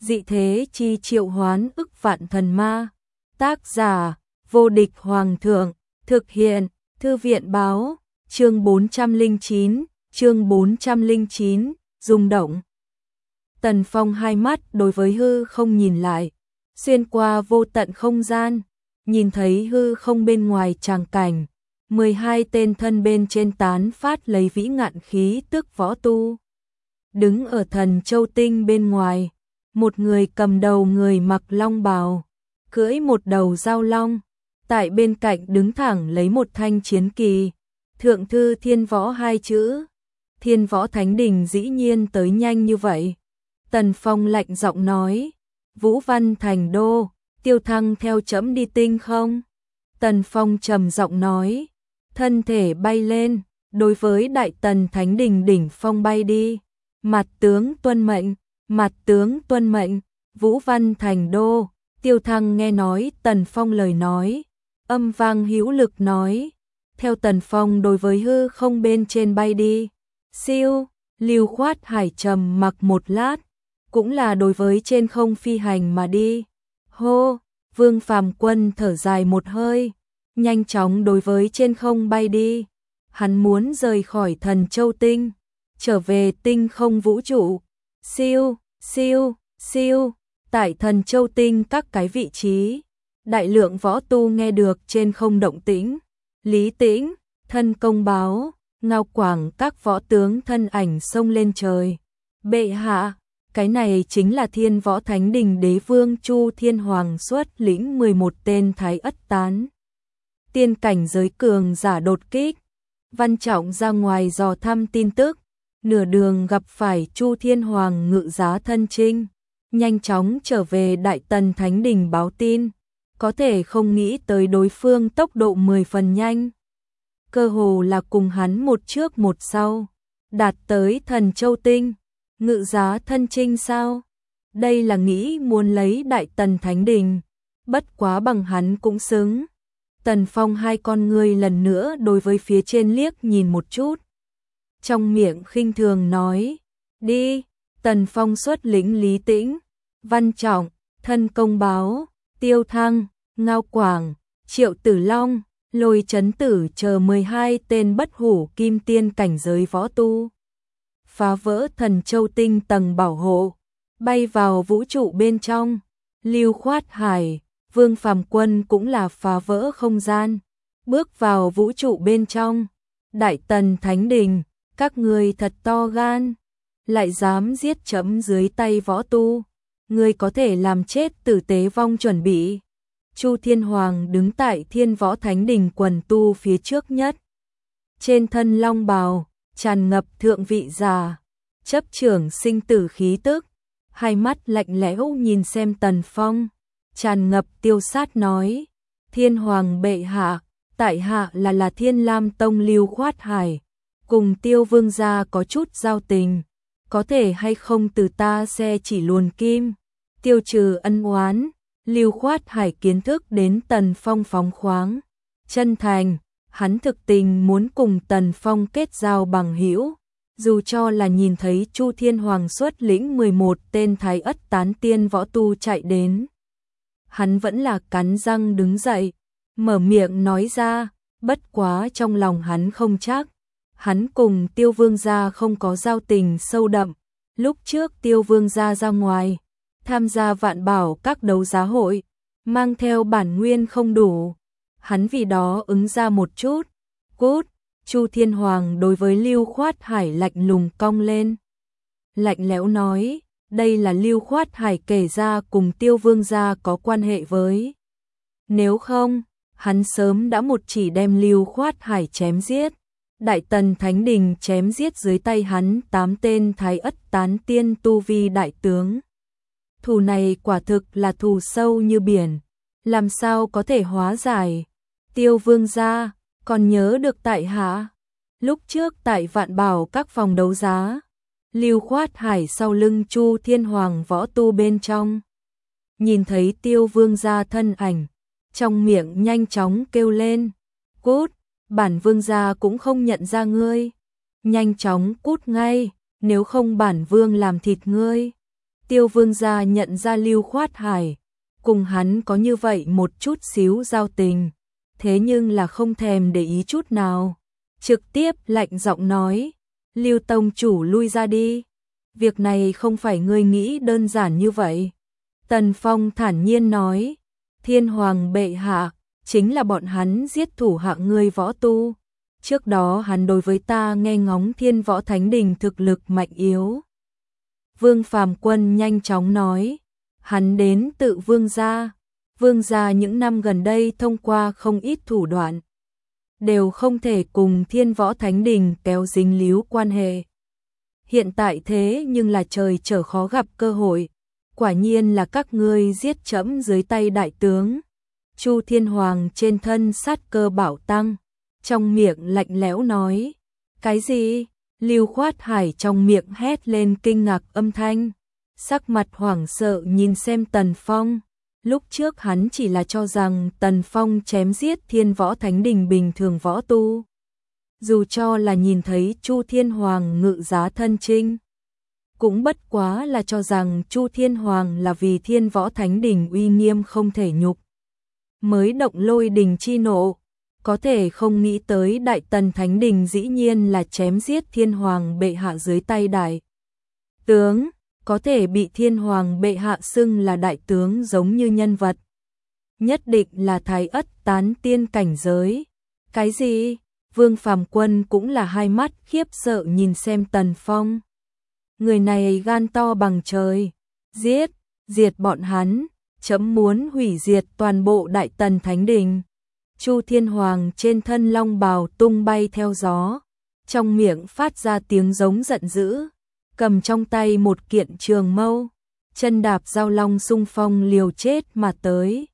dị thế chi triệu hoán ức vạn thần ma. Tác giả, vô địch hoàng thượng, thực hiện, thư viện báo, chương 409, rung động. Tần Phong hai mắt đối với hư không nhìn lại, xuyên qua vô tận không gian, nhìn thấy hư không bên ngoài tràng cảnh, 12 tên thân bên trên tán phát lấy vĩ ngạn khí tức võ tu. Đứng ở Thần Châu Tinh bên ngoài, một người cầm đầu người mặc long bào, cưỡi một đầu dao long, tại bên cạnh đứng thẳng lấy một thanh chiến kỳ, thượng thư Thiên Võ hai chữ. Thiên Võ Thánh Đình dĩ nhiên tới nhanh như vậy. Tần Phong lạnh giọng nói, Vũ Văn thành đô, Tiêu Thăng theo trẫm đi tinh không? Tần Phong trầm giọng nói, thân thể bay lên, đối với Đại Tần Thánh Đình đỉnh phong bay đi. Mặt tướng tuân mệnh, mặt tướng tuân mệnh. Vũ Văn thành đô, Tiêu Thăng nghe nói Tần Phong lời nói, âm vang hữu lực nói, theo Tần Phong đối với hư không bên trên bay đi. Siêu, Lưu Khoát Hải trầm mặc một lát, cũng là đối với trên không phi hành mà đi. Hô, Vương Phàm Quân thở dài một hơi, nhanh chóng đối với trên không bay đi. Hắn muốn rời khỏi Thần Châu Tinh, trở về tinh không vũ trụ. Siêu, siêu, siêu, tại Thần Châu Tinh các cái vị trí, đại lượng võ tu nghe được trên không động tĩnh. Lý Tĩnh, Thân Công báo, Ngao Quảng các võ tướng thân ảnh xông lên trời. Bệ hạ, cái này chính là Thiên Võ Thánh Đình đế vương Chu Thiên Hoàng xuất lĩnh 11 tên Thái Ất Tán tiên cảnh giới cường giả đột kích. Văn Trọng ra ngoài dò thăm tin tức, nửa đường gặp phải Chu Thiên Hoàng ngự giá thân chinh, nhanh chóng trở về Đại Tần Thánh Đình báo tin, có thể không nghĩ tới đối phương tốc độ 10 phần nhanh. Cơ hồ là cùng hắn một trước một sau, đạt tới Thần Châu Tinh. Ngự giá thân chinh sao? Đây là nghĩ muốn lấy Đại Tần Thánh Đình, bất quá bằng hắn cũng xứng. Tần Phong hai con người lần nữa đối với phía trên liếc nhìn một chút, trong miệng khinh thường nói, đi. Tần Phong xuất lĩnh Lý Tĩnh, Văn Trọng, Thân Công báo, Tiêu Thăng, Ngao Quảng, Triệu Tử Long, Lôi Chấn Tử chờ 12 tên bất hủ kim tiên cảnh giới võ tu, phá vỡ Thần Châu Tinh tầng bảo hộ, bay vào vũ trụ bên trong. Lưu Khoát Hải, Vương Phàm Quân cũng là phá vỡ không gian, bước vào vũ trụ bên trong. Đại Tần Thánh Đình, các ngươi thật to gan, lại dám giết chấm dưới tay võ tu, ngươi có thể làm chết tử tế vong chuẩn bị. Chu Thiên Hoàng đứng tại Thiên Võ Thánh Đình quần tu phía trước nhất, trên thân long bào tràn ngập thượng vị giả, chấp trưởng sinh tử khí tức, hai mắt lạnh lẽo nhìn xem Tần Phong, tràn ngập tiêu sát nói, Thiên Hoàng bệ hạ, tại hạ là Thiên Lam Tông Lưu Khoát Hải, cùng Tiêu Vương gia có chút giao tình, có thể hay không từ ta xe chỉ luồn kim, tiêu trừ ân oán. Lưu Khoát Hải kiến thức đến Tần Phong phóng khoáng, chân thành, hắn thực tình muốn cùng Tần Phong kết giao bằng hữu, dù cho là nhìn thấy Chu Thiên Hoàng xuất lĩnh 11 tên Thái Ất Tán tiên võ tu chạy đến, hắn vẫn là cắn răng đứng dậy, mở miệng nói ra, bất quá trong lòng hắn không chắc. Hắn cùng Tiêu Vương gia không có giao tình sâu đậm, lúc trước Tiêu Vương gia ra ngoài tham gia Vạn Bảo các đấu giá hội, mang theo bản nguyên không đủ, hắn vì đó ứng ra một chút. Cút. Chu Thiên Hoàng đối với Lưu Khoát Hải lạnh lùng cong lên, lạnh lẽo nói, đây là Lưu Khoát Hải kể ra cùng Tiêu Vương gia có quan hệ với. Nếu không, hắn sớm đã một chỉ đem Lưu Khoát Hải chém giết. Đại Tần Thánh Đình chém giết dưới tay hắn 8 tên Thái Ất Tán tiên tu vi đại tướng. Thù này quả thực là thù sâu như biển, làm sao có thể hóa giải. Tiêu Vương gia, còn nhớ được tại hạ, lúc trước tại Vạn Bảo các phòng đấu giá, Lưu Khoát Hải sau lưng Chu Thiên Hoàng võ tu bên trong, nhìn thấy Tiêu Vương gia thân ảnh, trong miệng nhanh chóng kêu lên, cút, bản vương gia cũng không nhận ra ngươi, nhanh chóng cút ngay, nếu không bản vương làm thịt ngươi. Tiêu Vương gia nhận ra Lưu Khoát Hải, cùng hắn có như vậy một chút xíu giao tình, thế nhưng là không thèm để ý chút nào, trực tiếp lạnh giọng nói, Lưu tông chủ lui ra đi, việc này không phải ngươi nghĩ đơn giản như vậy. Tần Phong thản nhiên nói, Thiên Hoàng bệ hạ, chính là bọn hắn giết thủ hạ ngươi võ tu. Trước đó hắn đối với ta nghe ngóng Thiên Võ Thánh Đình thực lực mạnh yếu. Vương Phàm Quân nhanh chóng nói, hắn đến tự Vương gia những năm gần đây thông qua không ít thủ đoạn, đều không thể cùng Thiên Võ Thánh Đình kéo dính líu quan hệ. Hiện tại thế nhưng là trời trở khó gặp cơ hội, quả nhiên là các ngươi giết trẫm dưới tay đại tướng. Chu Thiên Hoàng trên thân sát cơ bạo tăng, trong miệng lạnh lẽo nói, cái gì? Lưu Khoát Hải trong miệng hét lên kinh ngạc âm thanh, sắc mặt hoảng sợ nhìn xem Tần Phong. Lúc trước hắn chỉ là cho rằng Tần Phong chém giết Thiên Võ Thánh Đình bình thường võ tu. Dù cho là nhìn thấy Chu Thiên Hoàng ngự giá thân chinh, cũng bất quá là cho rằng Chu Thiên Hoàng là vì Thiên Võ Thánh Đình uy nghiêm không thể nhục, mới động lôi đình chi nộ, có thể không nghĩ tới Đại Tần Thánh Đình dĩ nhiên là chém giết Thiên Hoàng bệ hạ dưới tay đại tướng, có thể bị Thiên Hoàng bệ hạ xưng là đại tướng giống như nhân vật. Nhất định là Thái Ất tán tiên cảnh giới. Cái gì? Vương Phàm Quân cũng là hai mắt khiếp sợ nhìn xem Tần Phong. Người này gan to bằng trời, diệt bọn hắn, chấm muốn hủy diệt toàn bộ Đại Tần Thánh Đình. Chu Thiên Hoàng trên thân long bào tung bay theo gió, trong miệng phát ra tiếng giống giận dữ, cầm trong tay một kiện trường mâu, chân đạp giao long xung phong liều chết mà tới,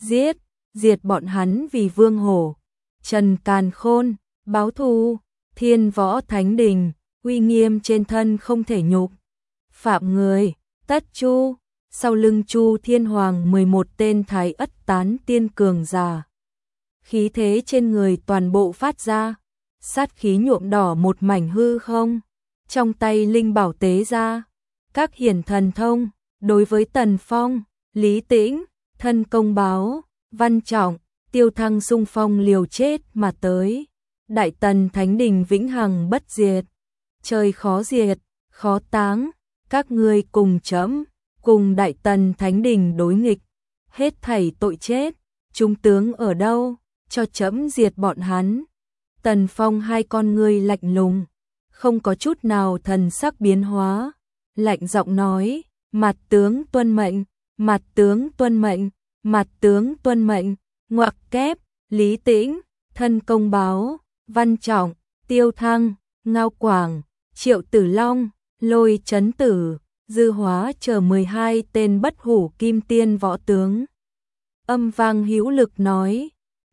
diệt bọn hắn vì Vương Hổ, Trần Càn Khôn, báo thù, Thiên Võ Thánh Đình, uy nghiêm trên thân không thể nhục. Phạm người, tất chu, sau lưng Chu Thiên Hoàng 11 tên Thái Ất tán tiên cường giả. Khí thế trên người toàn bộ phát ra, sát khí nhuộm đỏ một mảnh hư không, trong tay linh bảo tế ra, các hiển thần thông, đối với Tần Phong, Lý Tĩnh, thân công báo, Văn Trọng, Tiêu Thăng xung phong liều chết mà tới. Đại Tần Thánh Đình vĩnh hằng bất diệt, trời khó diệt, khó táng, các ngươi cùng chấm, cùng Đại Tần Thánh Đình đối nghịch, hết thảy tội chết, chúng tướng ở đâu, cho chấm diệt bọn hắn. Tần Phong hai con ngươi lạnh lùng, không có chút nào thần sắc biến hóa, lạnh giọng nói, mặt tướng tuân mệnh, mặt tướng tuân mệnh, mặt tướng tuân mệnh, ngoặc kép, Lý Tĩnh, thân công báo, Văn Trọng, Tiêu Thăng, Ngao Quảng, Triệu Tử Long, Lôi Chấn Tử, Dư Hóa chờ 12 tên bất hủ kim tiên võ tướng. Âm vang hữu lực nói,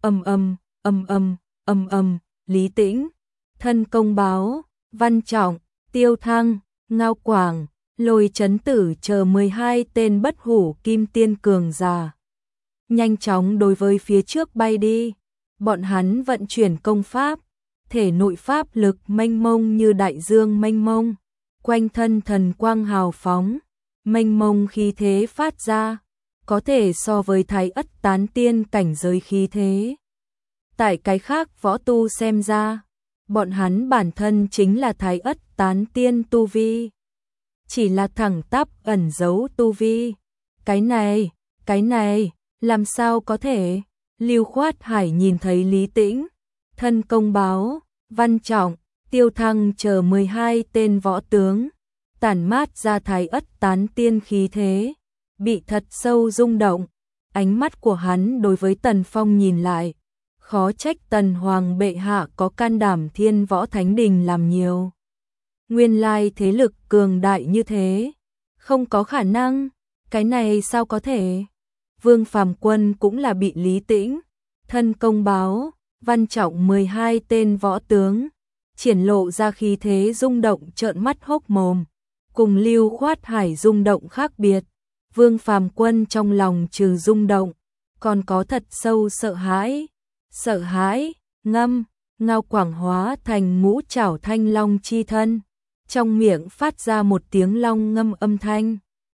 Lý Tĩnh, thân công báo, Văn Trọng, Tiêu Thăng, Ngao Quảng, Lôi Chấn Tử chờ 12 tên bất hủ kim tiên cường giả. Nhanh chóng đối với phía trước bay đi, bọn hắn vận chuyển công pháp, thể nội pháp lực mênh mông như đại dương mênh mông, quanh thân thần quang hào phóng, mênh mông khí thế phát ra, có thể so với Thái Ất tán tiên cảnh giới khí thế. Tại cái khác võ tu xem ra, bọn hắn bản thân chính là Thái Ất tán tiên tu vi, chỉ là thẳng tắp ẩn giấu tu vi. Cái này, làm sao có thể? Lưu Khoát Hải nhìn thấy Lý Tĩnh, thân công báo, Văn Trọng, Tiêu Thăng chờ 12 tên võ tướng, tản mát ra Thái Ất tán tiên khí thế, bị thật sâu rung động. Ánh mắt của hắn đối với Tần Phong nhìn lại, khó trách Tần Hoàng bệ hạ có can đảm Thiên Võ Thánh Đình làm nhiều. Nguyên lai thế lực cường đại như thế, không có khả năng, cái này sao có thể? Vương Phàm Quân cũng là bị Lý Tĩnh, thân công báo, Văn Trọng 12 tên võ tướng, triển lộ ra khí thế rung động trợn mắt hốc mồm, cùng Lưu Khoát Hải rung động khác biệt. Vương Phàm Quân trong lòng trừ rung động, còn có thật sâu sợ hãi, Ngao Quảng hóa thành ngũ trảo thanh long chi thân, trong miệng phát ra một tiếng long ngâm âm thanh,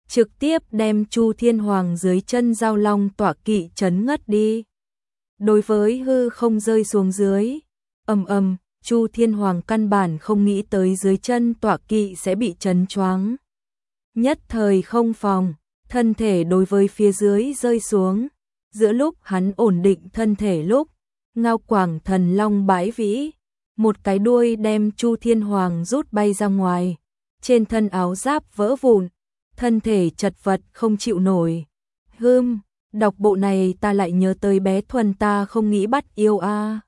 trực tiếp đem Chu Thiên Hoàng dưới chân Giao Long tọa kỵ chấn ngất đi. Đối với hư không rơi xuống dưới, Chu Thiên Hoàng căn bản không nghĩ tới dưới chân tọa kỵ sẽ bị chấn choáng. Nhất thời không phòng, thân thể đối với phía dưới rơi xuống. Giữa lúc hắn ổn định thân thể lúc, Ngao Quảng Thần Long bãi vĩ, một cái đuôi đem Chu Thiên Hoàng rút bay ra ngoài, trên thân áo giáp vỡ vụn, thân thể chật vật không chịu nổi. Đọc bộ này ta lại nhớ tới bé Thuần ta không nghĩ bắt yêu a.